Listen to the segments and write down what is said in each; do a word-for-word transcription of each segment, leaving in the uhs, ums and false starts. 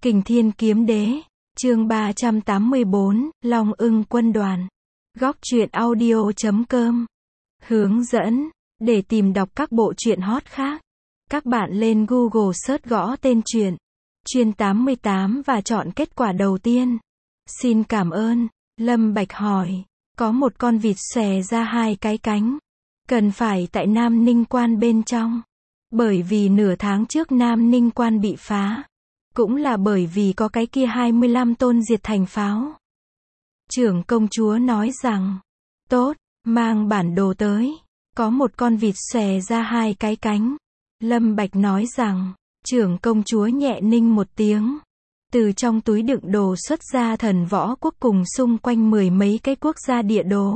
Kình Thiên Kiếm Đế, chương ba trăm tám mươi bốn, Long Ưng Quân Đoàn. Góc truyện audio chấm com. Hướng dẫn, để tìm đọc các bộ truyện hot khác, các bạn lên Google search gõ tên truyện Chuyên tám mươi tám và chọn kết quả đầu tiên. Xin cảm ơn. Lâm Bạch hỏi, có một con vịt xòe ra hai cái cánh, cần phải tại Nam Ninh Quan bên trong. Bởi vì nửa tháng trước Nam Ninh Quan bị phá, cũng là bởi vì có cái kia hai mươi lăm tôn diệt thành pháo. Trưởng công chúa nói rằng, tốt, mang bản đồ tới. Có một con vịt xòe ra hai cái cánh. Lâm Bạch nói rằng, trưởng công chúa nhẹ ninh một tiếng. Từ trong túi đựng đồ xuất ra thần võ quốc cùng xung quanh mười mấy cái quốc gia địa đồ.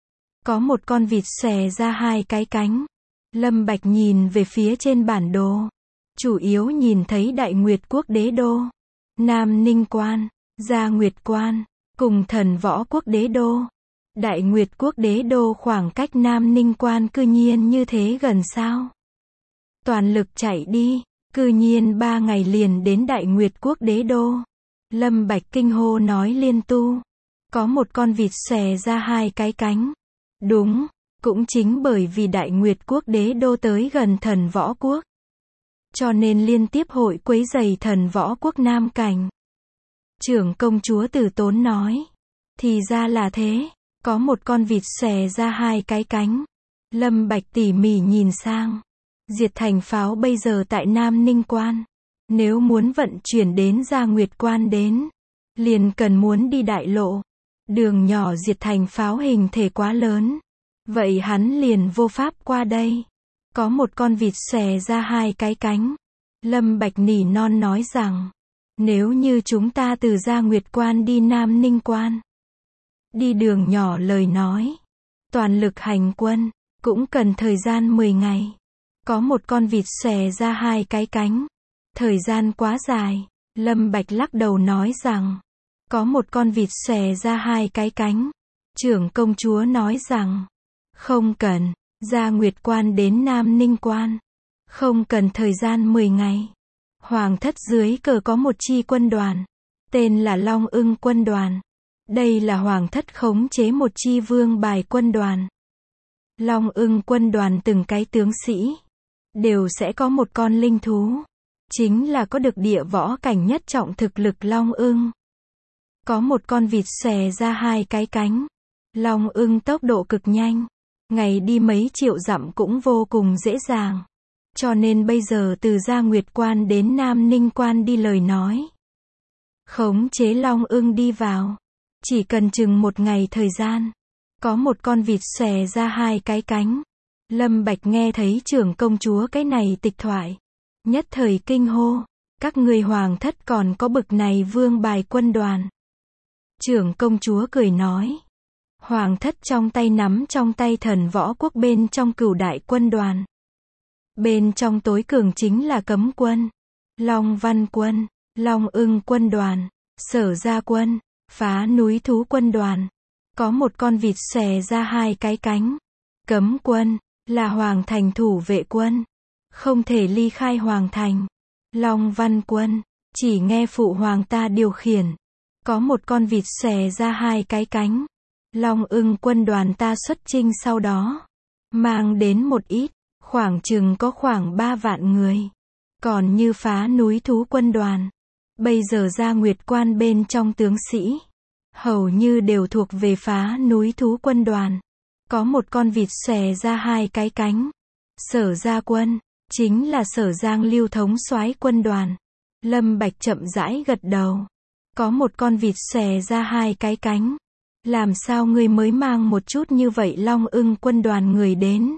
Có một con vịt xòe ra hai cái cánh. Lâm Bạch nhìn về phía trên bản đồ. Chủ yếu nhìn thấy Đại Nguyệt Quốc Đế Đô, Nam Ninh Quan, Gia Nguyệt Quan, cùng thần võ quốc Đế Đô. Đại Nguyệt Quốc Đế Đô khoảng cách Nam Ninh Quan cư nhiên như thế gần sao? Toàn lực chạy đi, cư nhiên ba ngày liền đến Đại Nguyệt Quốc Đế Đô. Lâm Bạch kinh hô nói liên tu. Có một con vịt xòe ra hai cái cánh. Đúng, cũng chính bởi vì Đại Nguyệt Quốc Đế Đô tới gần thần võ quốc, cho nên liên tiếp hội quấy rầy thần võ quốc Nam Cảnh. Trưởng công chúa Từ Tốn nói, thì ra là thế, có một con vịt xòe ra hai cái cánh. Lâm Bạch tỉ mỉ nhìn sang, diệt thành pháo bây giờ tại Nam Ninh Quan, nếu muốn vận chuyển đến Gia Nguyệt Quan đến, liền cần muốn đi đại lộ. Đường nhỏ diệt thành pháo hình thể quá lớn, vậy hắn liền vô pháp qua đây. Có một con vịt xòe ra hai cái cánh. Lâm Bạch nỉ non nói rằng, nếu như chúng ta từ Gia Nguyệt Quan đi Nam Ninh Quan, đi đường nhỏ lời nói, toàn lực hành quân, cũng cần thời gian mười ngày. Có một con vịt xòe ra hai cái cánh. Thời gian quá dài. Lâm Bạch lắc đầu nói rằng, có một con vịt xòe ra hai cái cánh. Trưởng công chúa nói rằng, không cần. Gia Nguyệt Quan đến Nam Ninh Quan, không cần thời gian mười ngày. Hoàng thất dưới cờ có một chi quân đoàn, tên là Long Ưng Quân Đoàn. Đây là Hoàng thất khống chế một chi vương bài quân đoàn. Long Ưng Quân Đoàn từng cái tướng sĩ, đều sẽ có một con linh thú, chính là có được địa võ cảnh nhất trọng thực lực Long Ưng. Có một con vịt xòe ra hai cái cánh. Long Ưng tốc độ cực nhanh, ngày đi mấy triệu dặm cũng vô cùng dễ dàng. Cho nên bây giờ từ Gia Nguyệt Quan đến Nam Ninh Quan đi lời nói, khống chế Long Ưng đi vào, chỉ cần chừng một ngày thời gian. Có một con vịt xòe ra hai cái cánh. Lâm Bạch nghe thấy trưởng công chúa cái này tịch thoại, nhất thời kinh hô, các ngươi hoàng thất còn có bực này vương bài quân đoàn. Trưởng công chúa cười nói, hoàng thất trong tay nắm trong tay thần võ quốc bên trong cửu đại quân đoàn. Bên trong tối cường chính là Cấm Quân, Long Văn Quân, Long Ưng Quân Đoàn, Sở Gia Quân, Phá Núi Thú Quân Đoàn. Có một con vịt xòe ra hai cái cánh. Cấm Quân, là Hoàng Thành thủ vệ quân, không thể ly khai Hoàng Thành. Long Văn Quân, chỉ nghe phụ hoàng ta điều khiển. Có một con vịt xòe ra hai cái cánh. Long Ưng Quân Đoàn ta xuất chinh sau đó, mang đến một ít, khoảng chừng có khoảng ba vạn người. Còn như Phá Núi Thú Quân Đoàn, bây giờ Gia Nguyệt Quan bên trong tướng sĩ, hầu như đều thuộc về Phá Núi Thú Quân Đoàn. Có một con vịt xòe ra hai cái cánh. Sở Gia Quân, chính là Sở Giang Lưu thống soái quân đoàn. Lâm Bạch chậm rãi gật đầu. Có một con vịt xòe ra hai cái cánh. Làm sao ngươi mới mang một chút như vậy Long Ưng Quân Đoàn người đến?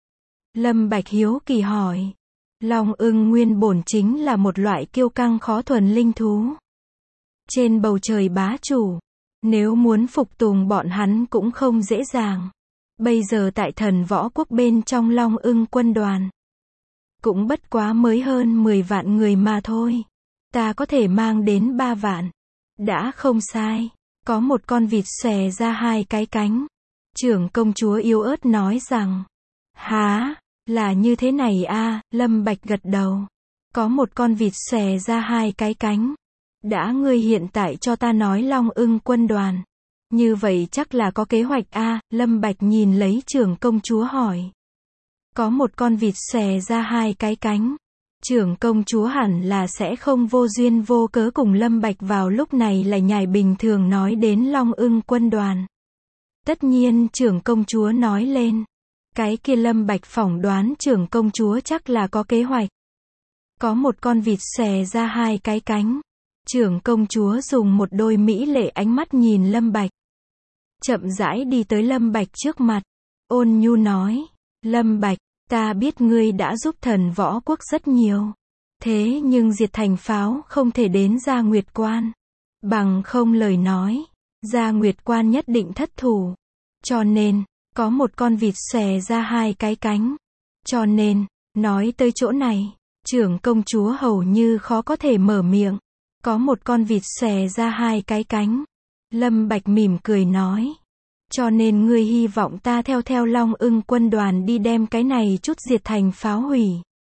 Lâm Bạch hiếu kỳ hỏi. Long Ưng nguyên bổn chính là một loại kiêu căng khó thuần linh thú, trên bầu trời bá chủ, nếu muốn phục tùng bọn hắn cũng không dễ dàng. Bây giờ tại thần võ quốc bên trong Long Ưng Quân Đoàn, cũng bất quá mới hơn mười vạn người mà thôi. Ta có thể mang đến ba vạn, đã không sai. Có một con vịt xòe ra hai cái cánh. Trưởng công chúa yếu ớt nói rằng, há, là như thế này a. Lâm Bạch gật đầu. Có một con vịt xòe ra hai cái cánh. Đã ngươi hiện tại cho ta nói Long Ưng quân đoàn. Như vậy chắc là có kế hoạch a. Lâm Bạch nhìn lấy trưởng công chúa hỏi. Có một con vịt xòe ra hai cái cánh. Trưởng công chúa hẳn là sẽ không vô duyên vô cớ cùng Lâm Bạch vào lúc này lại nhảy bình thường nói đến Long Ưng quân đoàn. Tất nhiên trưởng công chúa nói lên. Cái kia Lâm Bạch phỏng đoán trưởng công chúa chắc là có kế hoạch. Có một con vịt xòe ra hai cái cánh. Trưởng công chúa dùng một đôi mỹ lệ ánh mắt nhìn Lâm Bạch. Chậm rãi đi tới Lâm Bạch trước mặt. Ôn nhu nói. Lâm Bạch, ta biết ngươi đã giúp thần võ quốc rất nhiều. Thế nhưng diệt thành pháo không thể đến Gia Nguyệt Quan. Bằng không lời nói. Gia Nguyệt Quan nhất định thất thủ. Cho nên, có một con vịt xòe ra hai cái cánh. Cho nên, nói tới chỗ này, trưởng công chúa hầu như khó có thể mở miệng. Có một con vịt xòe ra hai cái cánh. Lâm Bạch mỉm cười nói. Cho nên ngươi hy vọng ta theo theo Long Ưng quân đoàn đi đem cái này chút diệt thành pháo hủy.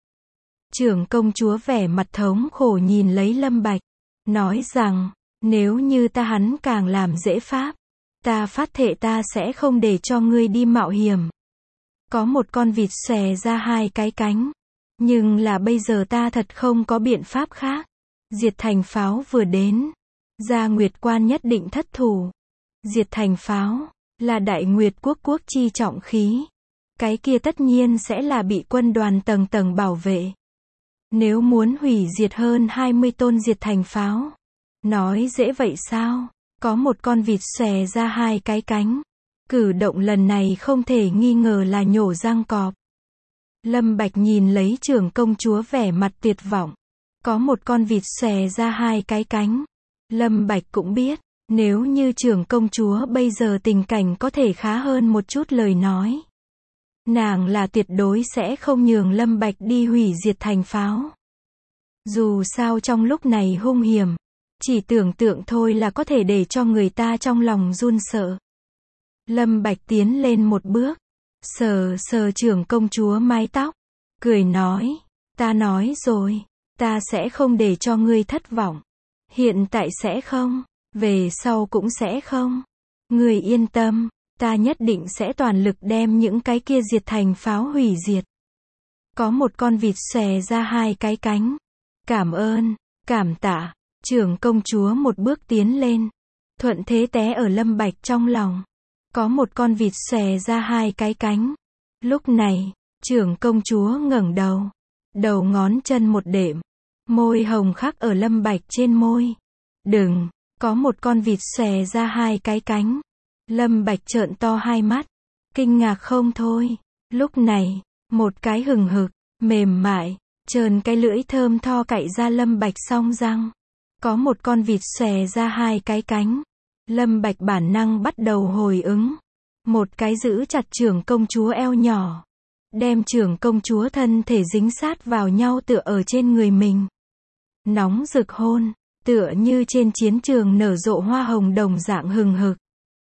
Trưởng công chúa vẻ mặt thống khổ nhìn lấy Lâm Bạch. Nói rằng, nếu như ta hắn càng làm dễ pháp. Ta phát thệ ta sẽ không để cho ngươi đi mạo hiểm. Có một con vịt xòe ra hai cái cánh. Nhưng là bây giờ ta thật không có biện pháp khác. Diệt thành pháo vừa đến. Gia Nguyệt Quan nhất định thất thủ. Diệt thành pháo là Đại Nguyệt quốc quốc chi trọng khí. Cái kia tất nhiên sẽ là bị quân đoàn tầng tầng bảo vệ. Nếu muốn hủy diệt hơn hai mươi tôn diệt thành pháo. Nói dễ vậy sao? Có một con vịt xòe ra hai cái cánh. Cử động lần này không thể nghi ngờ là nhổ răng cọp. Lâm Bạch nhìn lấy trưởng công chúa vẻ mặt tuyệt vọng. Có một con vịt xòe ra hai cái cánh. Lâm Bạch cũng biết, nếu như trưởng công chúa bây giờ tình cảnh có thể khá hơn một chút lời nói. Nàng là tuyệt đối sẽ không nhường Lâm Bạch đi hủy diệt thành pháo. Dù sao trong lúc này hung hiểm. Chỉ tưởng tượng thôi là có thể để cho người ta trong lòng run sợ. Lâm Bạch tiến lên một bước. Sờ sờ trưởng công chúa mái tóc. Cười nói. Ta nói rồi. Ta sẽ không để cho ngươi thất vọng. Hiện tại sẽ không. Về sau cũng sẽ không. Ngươi yên tâm. Ta nhất định sẽ toàn lực đem những cái kia diệt thành pháo hủy diệt. Có một con vịt xòe ra hai cái cánh. Cảm ơn. Cảm tạ. Trưởng công chúa một bước tiến lên. Thuận thế té ở Lâm Bạch trong lòng. Có một con vịt xòe ra hai cái cánh. Lúc này, trưởng công chúa ngẩng đầu. Đầu ngón chân một đệm. Môi hồng khắc ở Lâm Bạch trên môi. Đừng, có một con vịt xòe ra hai cái cánh. Lâm Bạch trợn to hai mắt. Kinh ngạc không thôi. Lúc này, một cái hừng hực, mềm mại, trơn cái lưỡi thơm tho cạy ra Lâm Bạch song răng. Có một con vịt xòe ra hai cái cánh. Lâm Bạch bản năng bắt đầu hồi ứng. Một cái giữ chặt trưởng công chúa eo nhỏ. Đem trưởng công chúa thân thể dính sát vào nhau tựa ở trên người mình. Nóng rực hôn, tựa như trên chiến trường nở rộ hoa hồng đồng dạng hừng hực.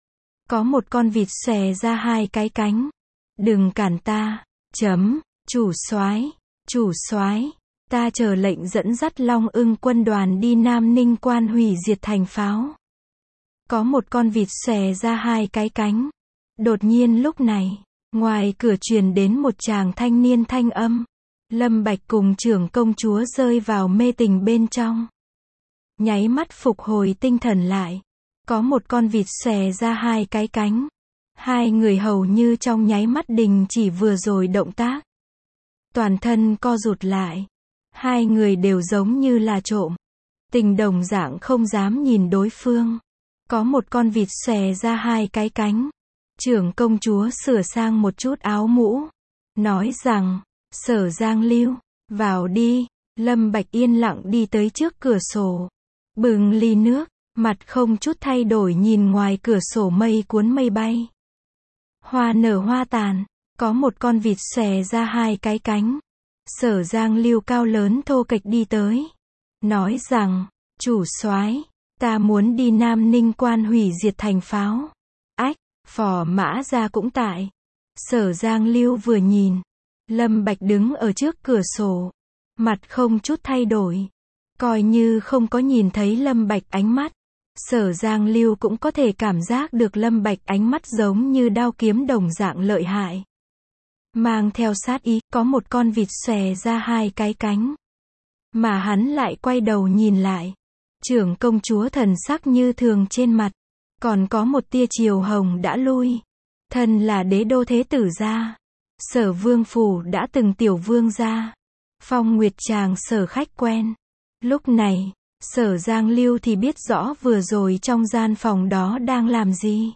Có một con vịt xòe ra hai cái cánh. Đừng cản ta. Chấm. Chủ soái, chủ soái. Ta chờ lệnh dẫn dắt Long Ưng quân đoàn đi Nam Ninh Quan hủy diệt thành pháo. Có một con vịt xòe ra hai cái cánh. Đột nhiên lúc này, ngoài cửa truyền đến một chàng thanh niên thanh âm. Lâm Bạch cùng trưởng công chúa rơi vào mê tình bên trong. Nháy mắt phục hồi tinh thần lại. Có một con vịt xòe ra hai cái cánh. Hai người hầu như trong nháy mắt đình chỉ vừa rồi động tác. Toàn thân co rụt lại. Hai người đều giống như là trộm. Tình đồng dạng không dám nhìn đối phương. Có một con vịt xòe ra hai cái cánh. Trưởng công chúa sửa sang một chút áo mũ. Nói rằng, Sở Giang Lưu, vào đi. Lâm Bạch yên lặng đi tới trước cửa sổ. Bừng ly nước, mặt không chút thay đổi nhìn ngoài cửa sổ mây cuốn mây bay. Hoa nở hoa tàn, có một con vịt xòe ra hai cái cánh. Sở Giang Lưu cao lớn thô kệch đi tới. Nói rằng, chủ soái, ta muốn đi Nam Ninh Quan hủy diệt thành pháo. Ách, Phò Mã Gia cũng tại. Sở Giang Lưu vừa nhìn. Lâm Bạch đứng ở trước cửa sổ. Mặt không chút thay đổi. Coi như không có nhìn thấy Lâm Bạch ánh mắt, Sở Giang Lưu cũng có thể cảm giác được Lâm Bạch ánh mắt giống như đao kiếm đồng dạng lợi hại. Mang theo sát ý, có một con vịt xòe ra hai cái cánh. Mà hắn lại quay đầu nhìn lại. Trưởng công chúa thần sắc như thường trên mặt. Còn có một tia chiều hồng đã lui. Thân là đế đô thế tử gia. Sở vương phủ đã từng tiểu vương gia. Phong Nguyệt Tràng sở khách quen. Lúc này, Sở Giang Lưu thì biết rõ vừa rồi trong gian phòng đó đang làm gì.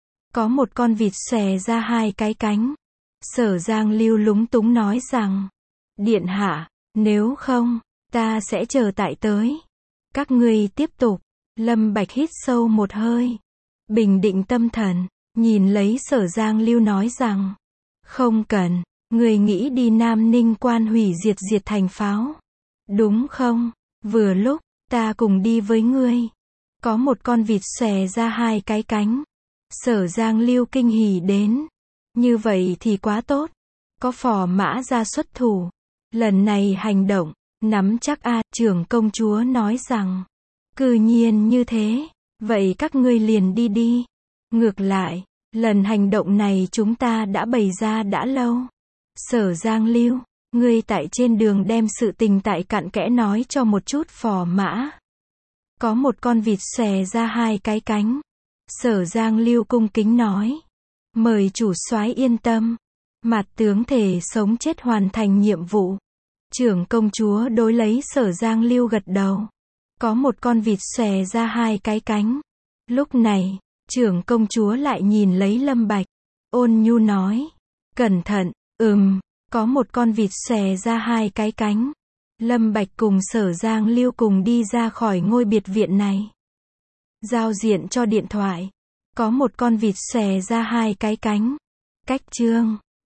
Có một con vịt xòe ra hai cái cánh. Sở Giang Lưu lúng túng nói rằng, điện hạ, nếu không, ta sẽ chờ tại tới. Các ngươi tiếp tục. Lâm Bạch hít sâu một hơi. Bình định tâm thần, nhìn lấy Sở Giang Lưu nói rằng, không cần, người nghĩ đi Nam Ninh quan hủy diệt diệt thành pháo. Đúng không? Vừa lúc, ta cùng đi với ngươi. Có một con vịt xòe ra hai cái cánh. Sở Giang Lưu kinh hỉ đến. Như vậy thì quá tốt. Có phò mã ra xuất thủ. Lần này hành động, nắm chắc a, trưởng công chúa nói rằng. Cư nhiên như thế. Vậy các ngươi liền đi đi. Ngược lại, lần hành động này chúng ta đã bày ra đã lâu. Sở Giang Lưu, ngươi tại trên đường đem sự tình tại cặn kẽ nói cho một chút phò mã. Có một con vịt xòe ra hai cái cánh. Sở Giang Lưu cung kính nói. Mời chủ soái yên tâm. Mặt tướng thể sống chết hoàn thành nhiệm vụ. Trưởng công chúa đối lấy Sở Giang Lưu gật đầu. Có một con vịt xòe ra hai cái cánh. Lúc này, trưởng công chúa lại nhìn lấy Lâm Bạch. Ôn nhu nói. Cẩn thận, ừm, có một con vịt xòe ra hai cái cánh. Lâm Bạch cùng Sở Giang Lưu cùng đi ra khỏi ngôi biệt viện này. Giao diện cho điện thoại. Có một con vịt xòe ra hai cái cánh. Cách chương